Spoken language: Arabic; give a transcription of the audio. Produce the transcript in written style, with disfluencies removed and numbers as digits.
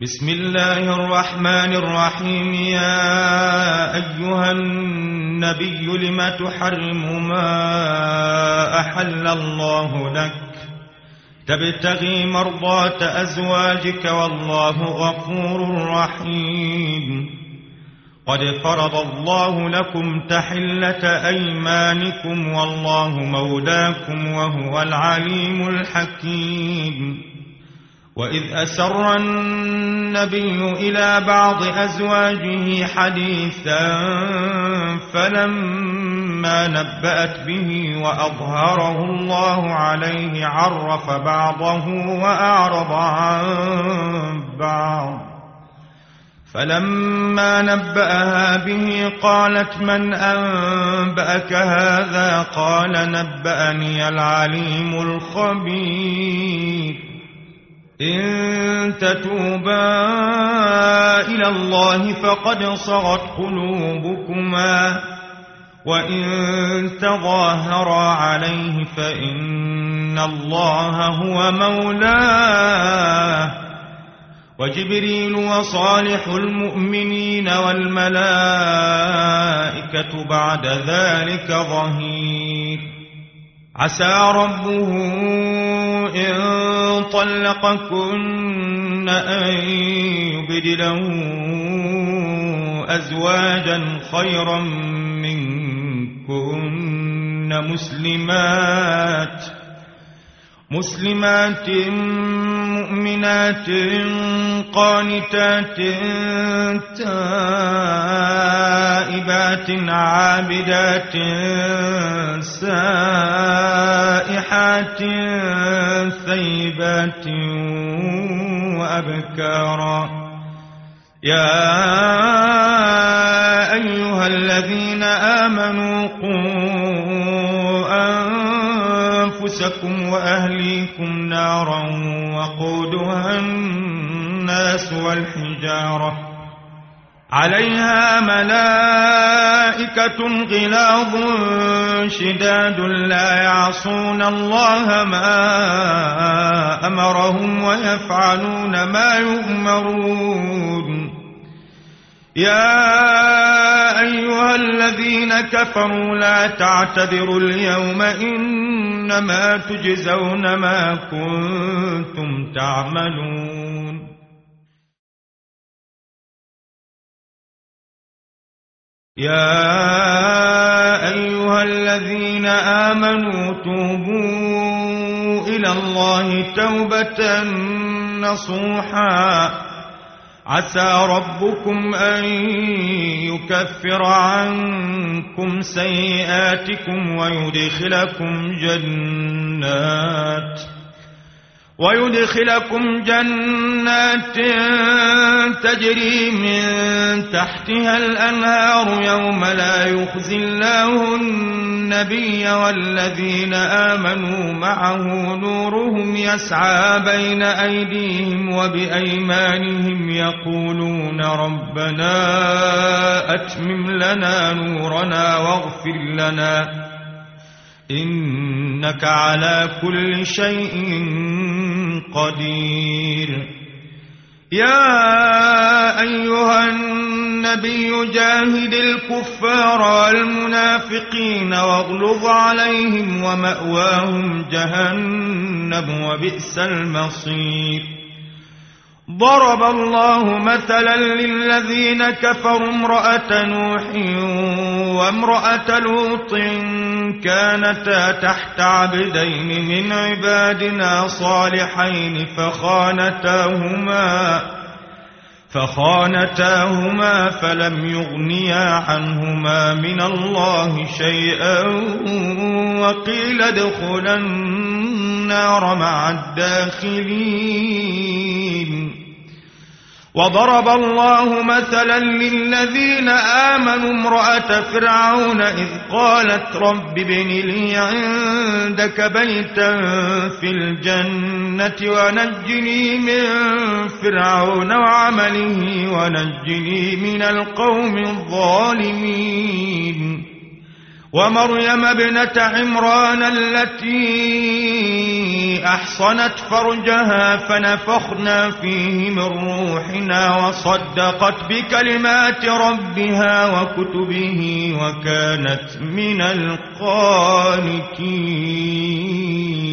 بسم الله الرحمن الرحيم. يا أيها النبي لم تحرم ما أحل الله لك تبتغي مرضات أزواجك والله غفور رحيم. قد فرض الله لكم تحلة أيمانكم والله مولاكم وهو العليم الحكيم. وإذ أسر النبي إلى بعض أزواجه حديثا فلما نبأت به وأظهره الله عليه عرف بعضه وأعرض عن بعض. فلما نبأها به قالت من أنبأك هذا؟ قال نبأني العليم الخبير. إن تتوبا إلى الله فقد صغت قلوبكما وإن تظاهرا عليه فإن الله هو مولاه وجبريل وصالح المؤمنين والملائكة بعد ذلك ظهير. عسى ربه إن طلقكن أن يبدله أزواجا خيرا منكن مسلمات مؤمنات قانتات تائبات عابدات سائحات ثيبات وأبكارا. يا أيها الذين آمنوا قوا أنفسكم وأهليكم نارا وقودها الناس والحجارة عليها ملائكة غلاظ شداد لا يعصون الله ما أمرهم ويفعلون ما يؤمرون. يا أيها الذين كفروا لا تعتذروا اليوم إنما تجزون ما كنتم تعملون. يا أيها الذين آمنوا توبوا إلى الله توبة نصوحا عسى ربكم أن يكفر عنكم سيئاتكم ويدخلكم جنات تجري من تحتها الأنهار يوم لا يخزي الله النبي والذين آمنوا معه نورهم يسعى بين أيديهم وبأيمانهم يقولون ربنا أتمم لنا نورنا واغفر لنا إنك على كل شيء قدير. يا أيها النبي جاهد الكفار والمنافقين واغلظ عليهم ومأواهم جهنم وبئس المصير. ضرب الله مثلا للذين كفروا امرأة نوح وامرأة لوط كانتا تحت عبدين من عبادنا صالحين فخانتاهما فلم يغنيا عنهما من الله شيئا وقيل ادخلا النار مع الداخلين. وضرب الله مثلا للذين آمنوا امرأة فرعون إذ قالت رب ابن لي عندك بيتا في الجنة ونجني من فرعون وعمله ونجني من القوم الظالمين. ومريم ابنة عمران التي أحصنت فرجها فنفخنا فيه من روحنا وصدقت بكلمات ربها وكتبه وكانت من القانتين.